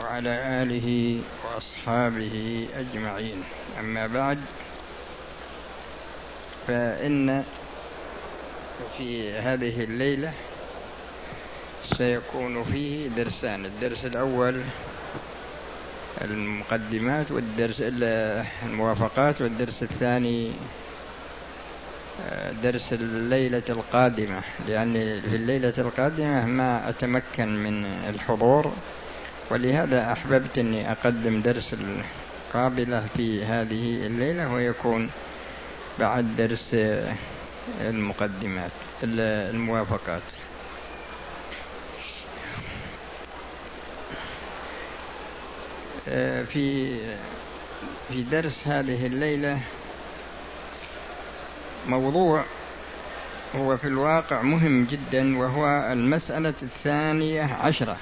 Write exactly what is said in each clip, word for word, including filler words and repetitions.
وعلى آله وأصحابه أجمعين. أما بعد، فإن في هذه الليلة سيكون فيه درسان: الدرس الأول المقدمات والدرس الموافقات، والدرس الثاني درس الليلة القادمة، لأن في الليلة القادمة ما أتمكن من الحضور، ولهذا أحببت أني أقدم درس القابلة في هذه الليلة، ويكون بعد درس المقدمات الموافقات. في في درس هذه الليلة موضوع هو في الواقع مهم جدا، وهو المسألة الثانية عشرة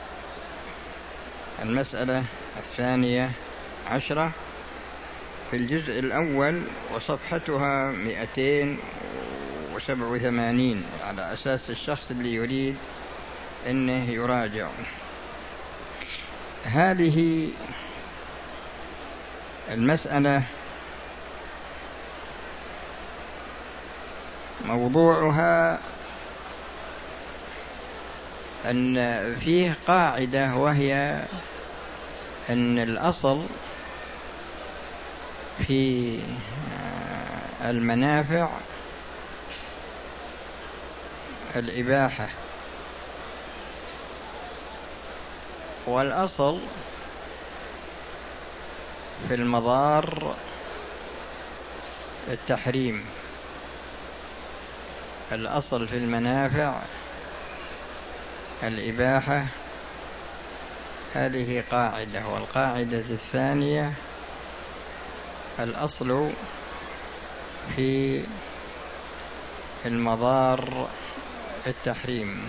المسألة الثانية عشرة في الجزء الأول، وصفحتها مئتين وسبع وثمانين، على أساس الشخص اللي يريد أنه يراجع. هذه المسألة موضوعها أن فيه قاعدة، وهي أن الأصل في المنافع الإباحة، والأصل في المضار التحريم. الأصل في المنافع الإباحة، هذه قاعدة. والقاعدة الثانية الأصل في المضار التحريم.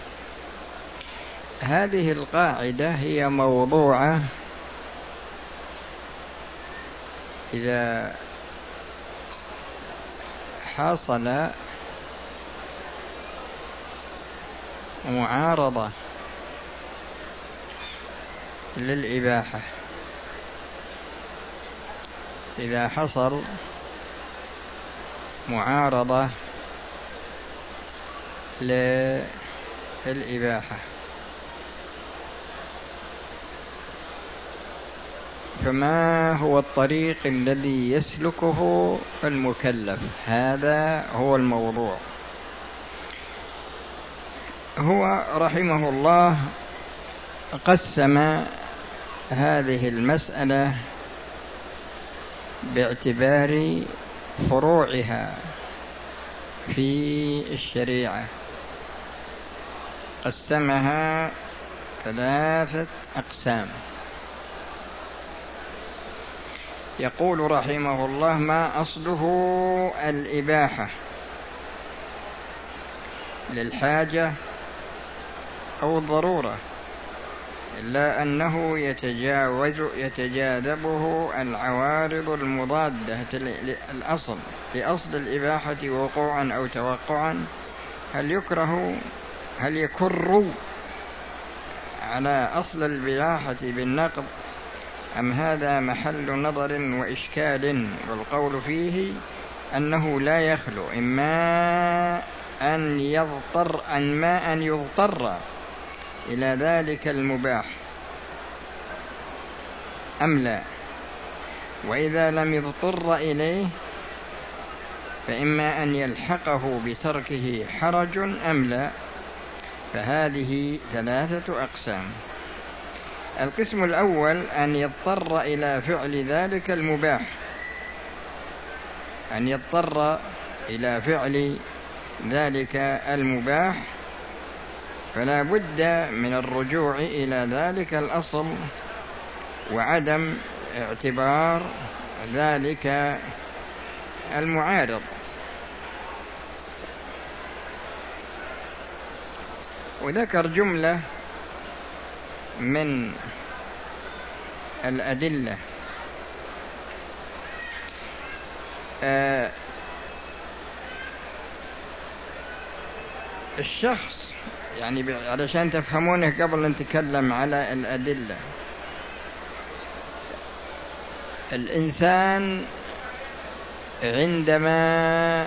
هذه القاعدة هي موضوعة إذا حصل معارضة للإباحة، إذا حصل معارضة للإباحة، فما هو الطريق الذي يسلكه المكلف؟ هذا هو الموضوع. هو رحمه الله قسم هذه المسألة باعتبار فروعها في الشريعة، قسمها ثلاثة أقسام. يقول رحمه الله: ما أصله الإباحة للحاجة أو الضرورة، إلا أنه يتجاوز يتجاذبه العوارض المضادة للأصل لأصل الإباحة وقوعا أو توقعا. هل يكره هل يكر على أصل الإباحة بالنقض، أم هذا محل نظر وإشكال؟ والقول فيه أنه لا يخلو إما أن يضطر أن يضطر إلى ذلك المباح أم لا، وإذا لم يضطر إليه فإما أن يلحقه بتركه حرج أم لا. فهذه ثلاثة أقسام. القسم الأول أن يضطر إلى فعل ذلك المباح، أن يضطر إلى فعل ذلك المباح، فلا بد من الرجوع إلى ذلك الأصل وعدم اعتبار ذلك المعارض. وذكر جملة من الأدلة. آه الشخص يعني علشان تفهمونه قبل أن نتكلم على الأدلة، الإنسان عندما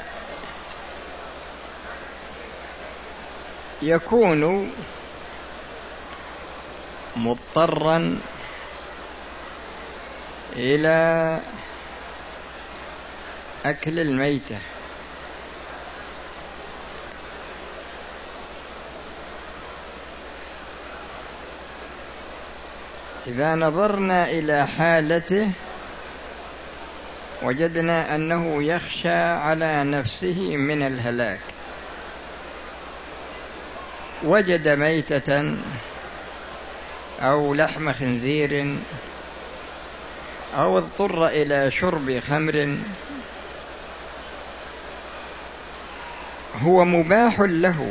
يكون مضطرا إلى أكل الميتة إذا نظرنا إلى حالته وجدنا أنه يخشى على نفسه من الهلاك، وجد ميتة أو لحم خنزير أو اضطر إلى شرب خمر، هو مباح له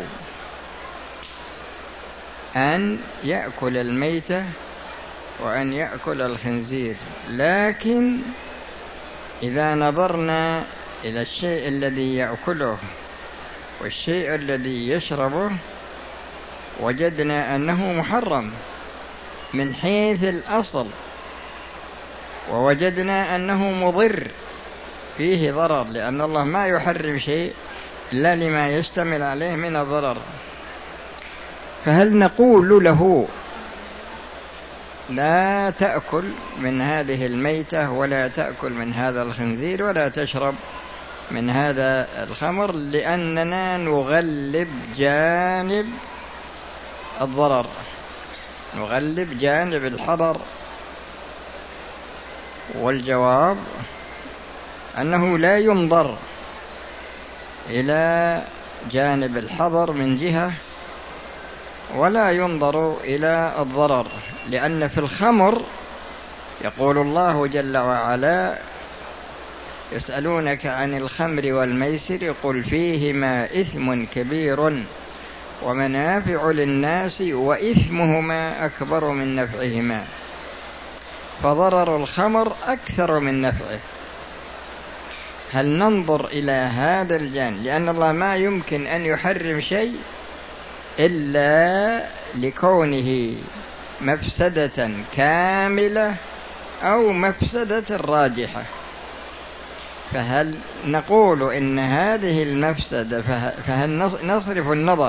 أن يأكل الميتة وأن يأكل الخنزير، لكن إذا نظرنا إلى الشيء الذي يأكله والشيء الذي يشربه وجدنا أنه محرم من حيث الأصل، ووجدنا أنه مضر فيه ضرر، لأن الله ما يحرم شيء إلا لما يشتمل عليه من الضرر. فهل نقول له لا تأكل من هذه الميتة ولا تأكل من هذا الخنزير ولا تشرب من هذا الخمر، لأننا نغلب جانب الضرر، نغلب جانب الحظر؟ والجواب أنه لا ينظر إلى جانب الحظر من جهة ولا ينظر إلى الضرر، لأن في الخمر يقول الله جل وعلا: يسألونك عن الخمر والميسر قل فيهما إثم كبير ومنافع للناس وإثمهما أكبر من نفعهما، فضرر الخمر أكثر من نفعه. هل ننظر إلى هذا الجانب؟ لأن الله ما يمكن أن يحرم شيء إلا لكونه مفسدة كاملة أو مفسدة راجحة. فهل نقول إن هذه المفسدة فهل نصرف النظر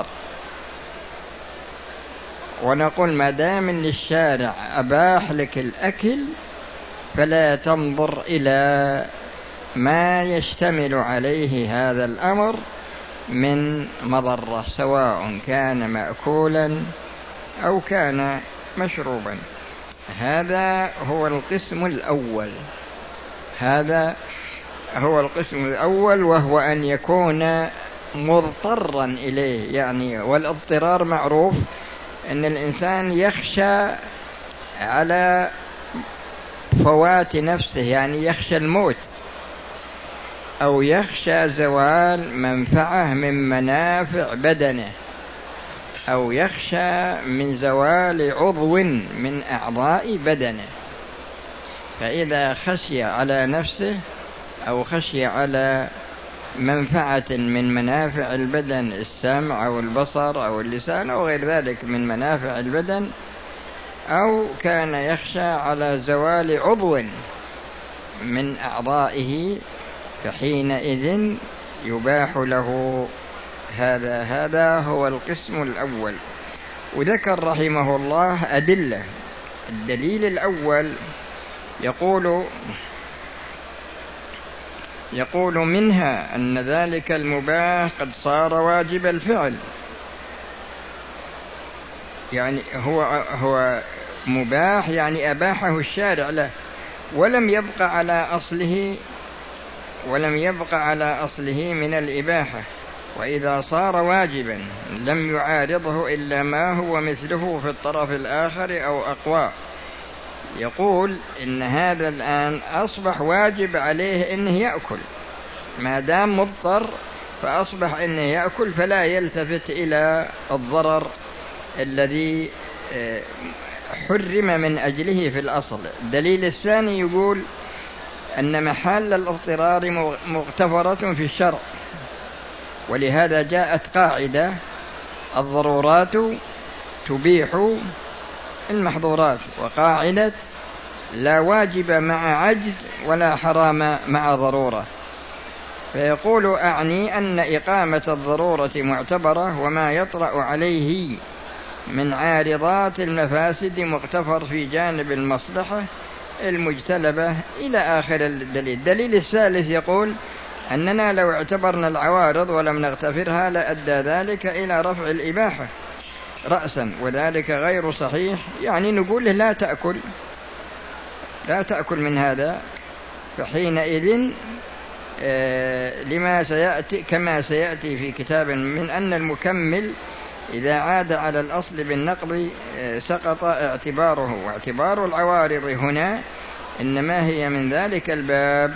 ونقول ما دام إن الشارع أباح لك الأكل فلا تنظر إلى ما يشتمل عليه هذا الأمر من مضرة، سواء كان مأكولا أو كان مشروبا؟ هذا هو القسم الأول، هذا هو القسم الأول، وهو أن يكون مضطرا إليه. يعني والاضطرار معروف أن الإنسان يخشى على فوات نفسه، يعني يخشى الموت أو يخشى زوال منفعة من منافع بدنه، أو يخشى من زوال عضو من أعضاء بدنه. فإذا خشي على نفسه أو خشي على منفعة من منافع البدن، السمع أو البصر أو اللسان أو غير ذلك من منافع البدن، أو كان يخشى على زوال عضو من أعضائه، فحينئذ يباح له هذا. هذا هو القسم الأول. وذكر رحمه الله أدلة. الدليل الأول يقول يقول منها أن ذلك المباح قد صار واجب الفعل، يعني هو هو مباح، يعني أباحه الشارع له ولم يبقى على أصله ولم يبقى على أصله من الإباحة. وإذا صار واجبا لم يعارضه إلا ما هو مثله في الطرف الآخر أو أقوى. يقول إن هذا الآن أصبح واجب عليه إنه يأكل، ما دام مضطر فأصبح إنه يأكل، فلا يلتفت إلى الضرر الذي حرم من أجله في الأصل. الدليل الثاني يقول أن محل الاضطرار مغتفرة في الشرع، ولهذا جاءت قاعدة: الضرورات تبيح المحظورات، وقاعدة لا واجب مع عجز ولا حرام مع ضرورة. فيقول أعني أن إقامة الضرورة معتبرة، وما يطرأ عليه من عارضات المفاسد مغتفر في جانب المصلحة المجتلبة إلى آخر الدليل. الدليل الثالث يقول أننا لو اعتبرنا العوارض ولم نغتفرها لأدى ذلك إلى رفع الإباحة رأسا، وذلك غير صحيح. يعني نقول له لا تأكل لا تأكل من هذا، فحينئذ آه لما سيأتي كما سيأتي في كتاب من أن المكمل إذا عاد على الأصل بالنقض آه سقط اعتباره، واعتبار العوارض هنا إنما هي من ذلك الباب.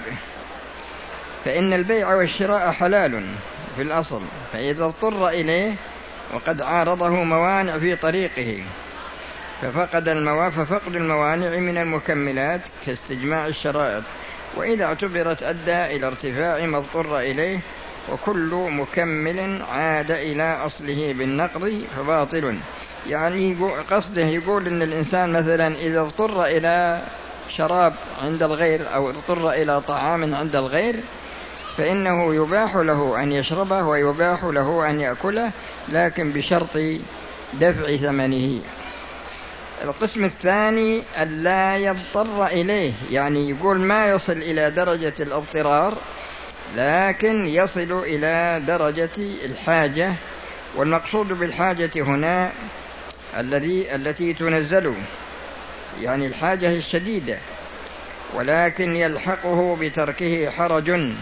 فإن البيع والشراء حلال في الأصل، فإذا اضطر إليه وقد عارضه موانع في طريقه ففقد الموا... ففقد الموانع من المكملات كاستجماع الشرائط، وإذا اعتبرت أدى إلى ارتفاع ما اضطر إليه، وكل مكمل عاد إلى أصله بالنقض فباطل. يعني قصده يقول إن الإنسان مثلا إذا اضطر إلى شراب عند الغير أو اضطر إلى طعام عند الغير فإنه يباح له أن يشربه ويباح له أن يأكله، لكن بشرط دفع ثمنه. القسم الثاني ألا يضطر إليه، يعني يقول ما يصل إلى درجة الاضطرار لكن يصل إلى درجة الحاجة، والمقصود بالحاجة هنا الذي التي تنزل، يعني الحاجة الشديدة، ولكن يلحقه بتركه حرج،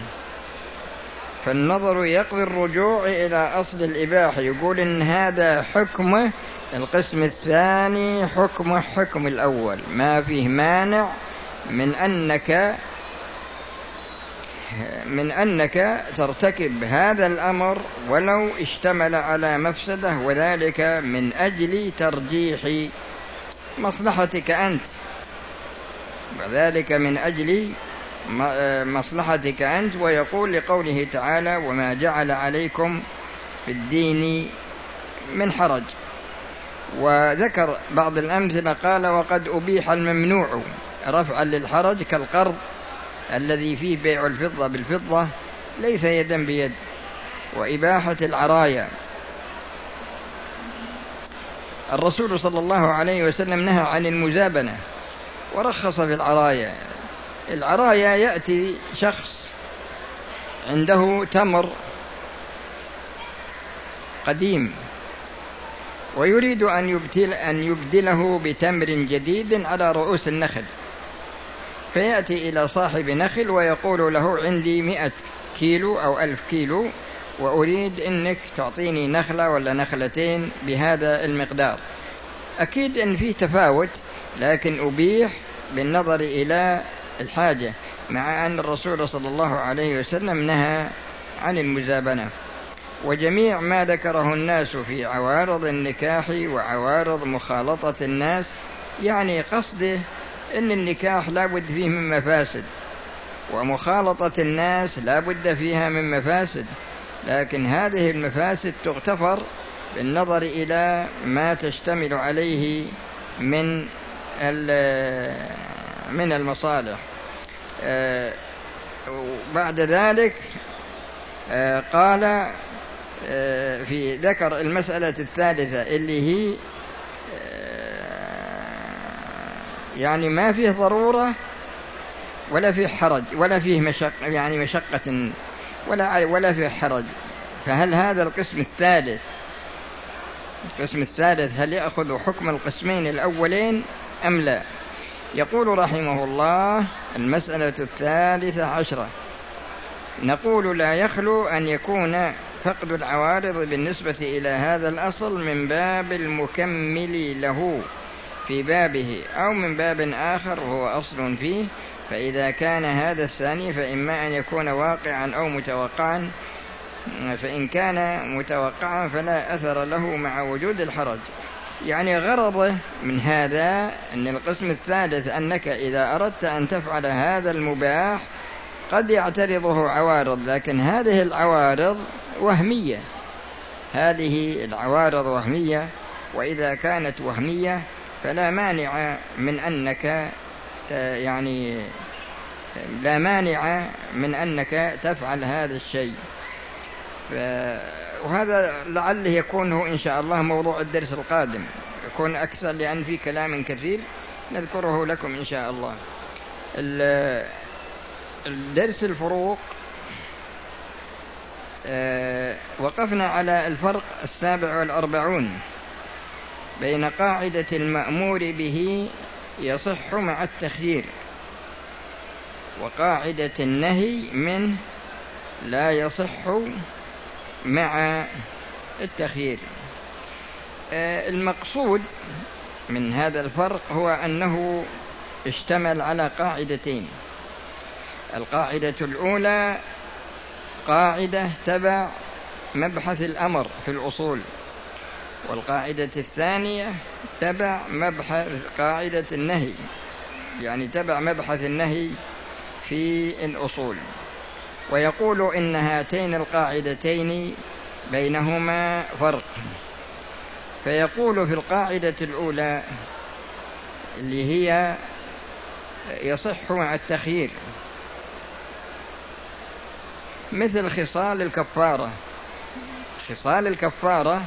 فالنظر يقضي الرجوع إلى أصل الإباحة. يقول إن هذا حكمه القسم الثاني حكم حكم الأول، ما فيه مانع من أنك من أنك ترتكب هذا الأمر ولو اشتمل على مفسدة، وذلك من أجل ترجيح مصلحتك أنت، وذلك من أجل مصلحتك أنت. ويقول لقوله تعالى وما جعل عليكم في الدين من حرج، وذكر بعض الأمثلة قال وقد أبيح الممنوع رفعا للحرج كالقرض الذي فيه بيع الفضة بالفضة ليس يدا بيد، وإباحة العرايا. الرسول صلى الله عليه وسلم نهى عن المزابنة ورخص في العرايا. العرايا يأتي شخص عنده تمر قديم ويريد أن يبدل أن يبدله بتمر جديد على رؤوس النخل، فيأتي إلى صاحب نخل ويقول له عندي مئة كيلو أو ألف كيلو وأريد أنك تعطيني نخلة ولا نخلتين بهذا المقدار. أكيد أن فيه تفاوت، لكن أبيح بالنظر إلى الحاجة، مع أن الرسول صلى الله عليه وسلم نهى عن المزابنة. وجميع ما ذكره الناس في عوارض النكاح وعوارض مخالطة الناس، يعني قصده أن النكاح لا بد فيه من مفاسد، ومخالطة الناس لا بد فيها من مفاسد، لكن هذه المفاسد تغتفر بالنظر إلى ما تشتمل عليه من من المصالح. بعد ذلك قال في ذكر المسألة الثالثة اللي هي يعني ما فيه ضرورة ولا فيه حرج ولا فيه مشقة، يعني مشقة ولا ولا فيه حرج. فهل هذا القسم الثالث القسم الثالث هل يأخذ حكم القسمين الأولين أم لا؟ يقول رحمه الله المسألة الثالثة عشرة، نقول لا يخلو أن يكون فقد العوارض بالنسبة إلى هذا الأصل من باب المكمل له في بابه أو من باب آخر وهو أصل فيه، فإذا كان هذا الثاني فإما أن يكون واقعا أو متوقعا، فإن كان متوقعا فلا أثر له مع وجود الحرج. يعني غرضه من هذا أن القسم الثالث أنك إذا أردت أن تفعل هذا المباح قد يعترضه عوارض، لكن هذه العوارض وهمية هذه العوارض وهمية وإذا كانت وهمية فلا مانع من أنك يعني لا مانع من أنك تفعل هذا الشيء. وهذا لعله يكون هو إن شاء الله موضوع الدرس القادم، يكون أكثر لأن في كلام كثير نذكره لكم إن شاء الله. الدرس الفروق وقفنا على الفرق السابع والأربعون بين قاعدة المأمور به يصح مع التخيير وقاعدة النهي منه لا يصح مع التخيير. المقصود من هذا الفرق هو أنه اشتمل على قاعدتين. القاعدة الأولى قاعدة تبع مبحث الأمر في الأصول، والقاعدة الثانية تبع مبحث قاعدة النهي، يعني تبع مبحث النهي في الأصول. ويقول إن هاتين القاعدتين بينهما فرق، فيقول في القاعدة الأولى اللي هي يصح مع التخيير مثل خصال الكفارة. خصال الكفارة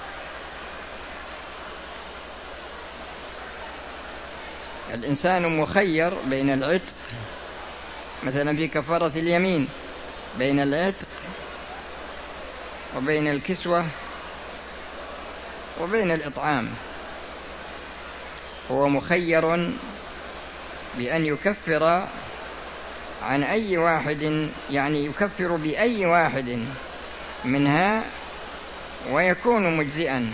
الإنسان مخير بين العتق، مثلا في كفارة اليمين، بين العتق وبين الكسوة وبين الإطعام. هو مخير بأن يكفر عن أي واحد، يعني يكفر بأي واحد منها ويكون مجزئا.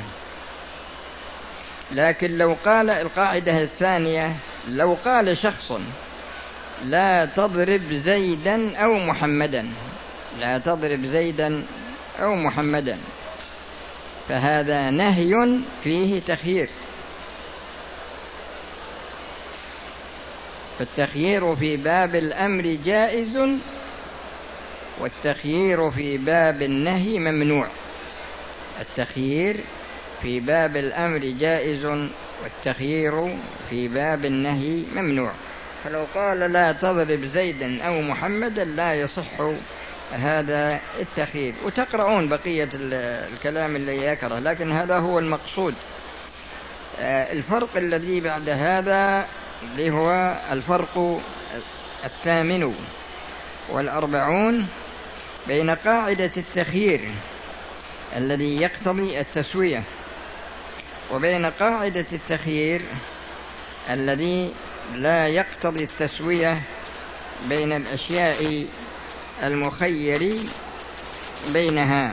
لكن لو قال القاعدة الثانية، لو قال شخص لا تضرب زيدا أو محمدا، لا تضرب زيدا أو محمدا، فهذا نهي فيه تخيير. فالتخيير في باب الأمر جائز، والتخيير في باب النهي ممنوع. التخيير في باب الأمر جائز، والتخيير في باب النهي ممنوع. فلو قال لا تضرب زيدا أو محمدا لا يصح هذا التخيير. وتقرؤون بقية الكلام اللي يكره، لكن هذا هو المقصود. الفرق الذي بعد هذا اللي هو الفرق الثامن والأربعون بين قاعدة التخيير الذي يقتضي التسوية وبين قاعدة التخيير الذي لا يقتضي التسوية بين الأشياء المخير بينها.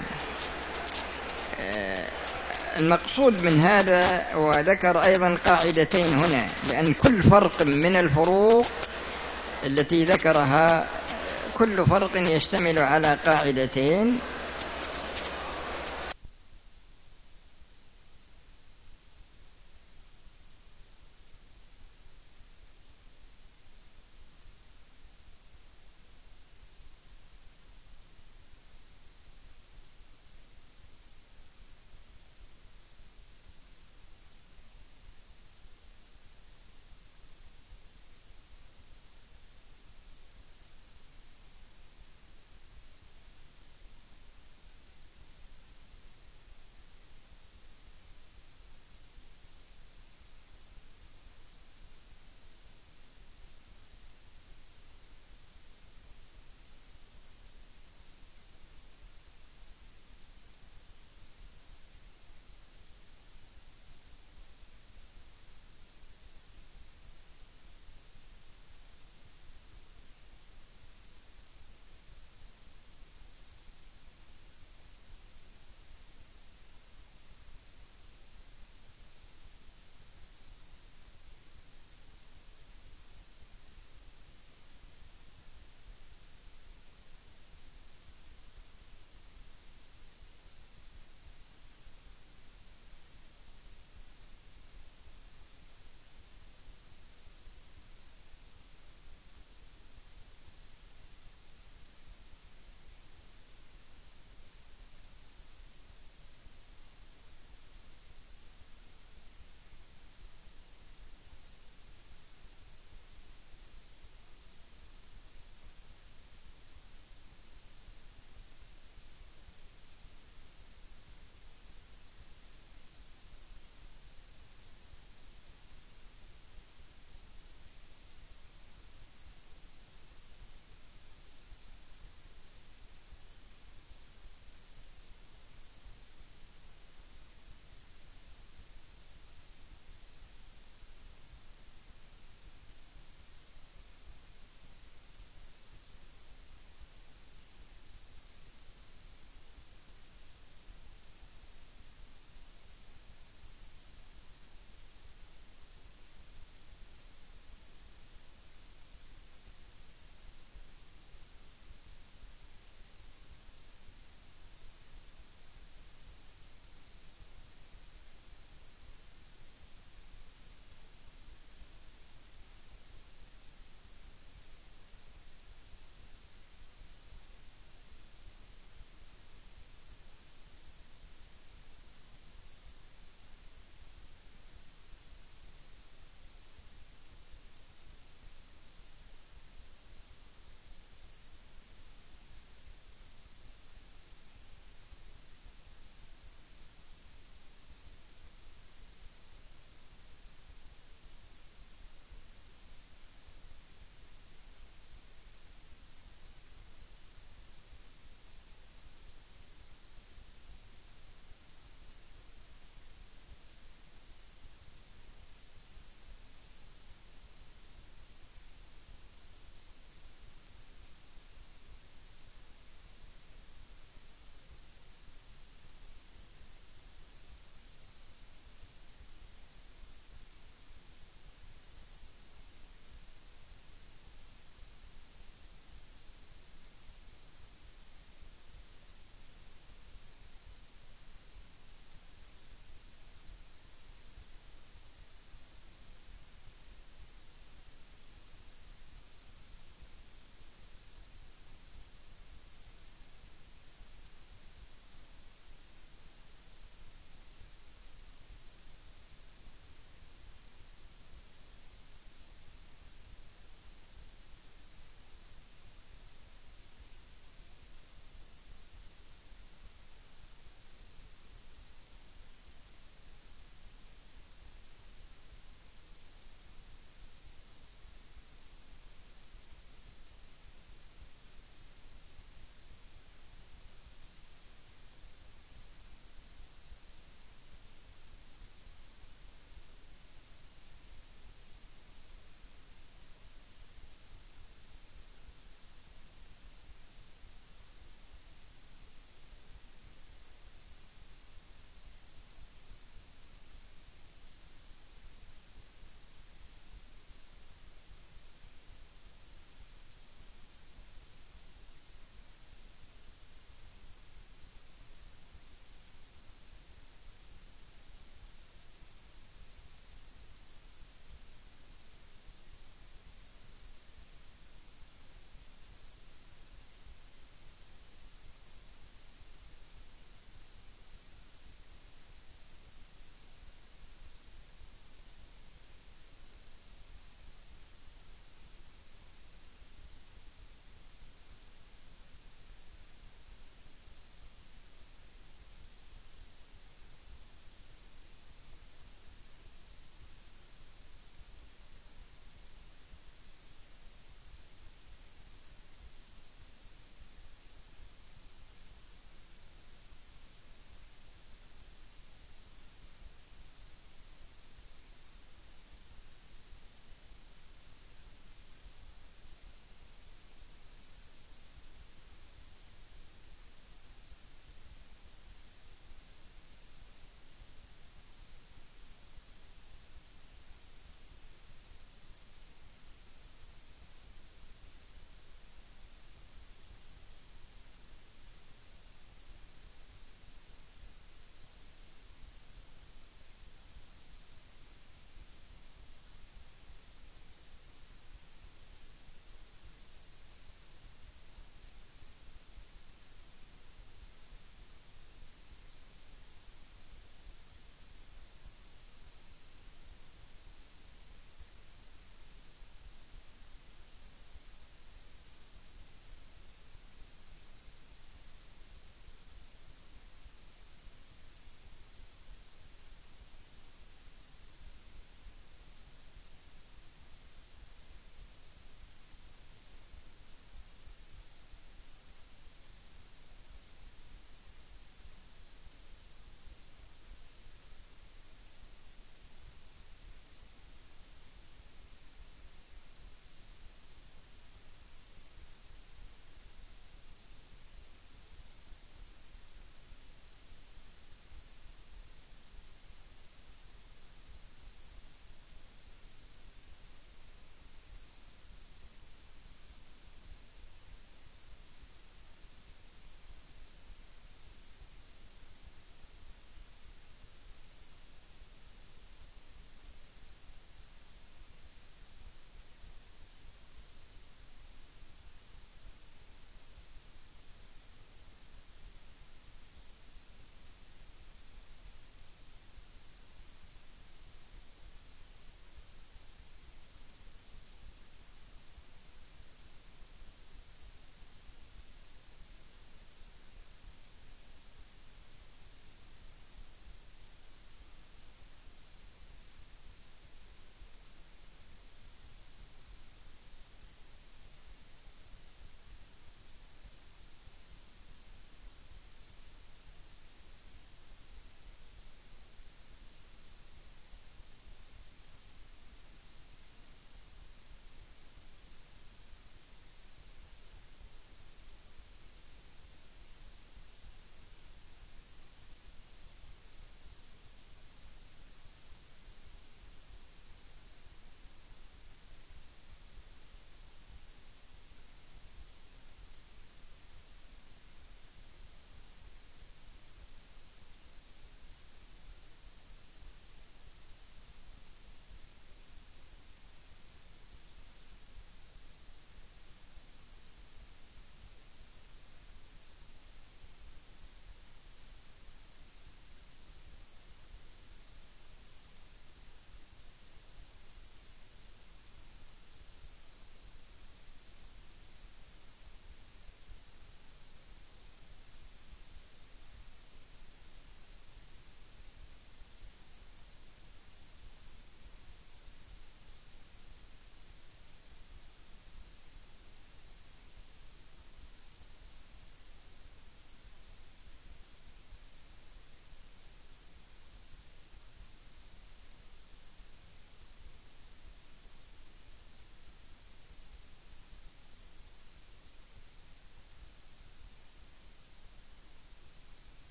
المقصود من هذا، وذكر أيضا قاعدتين هنا، لأن كل فرق من الفروق التي ذكرها كل فرق يشتمل على قاعدتين،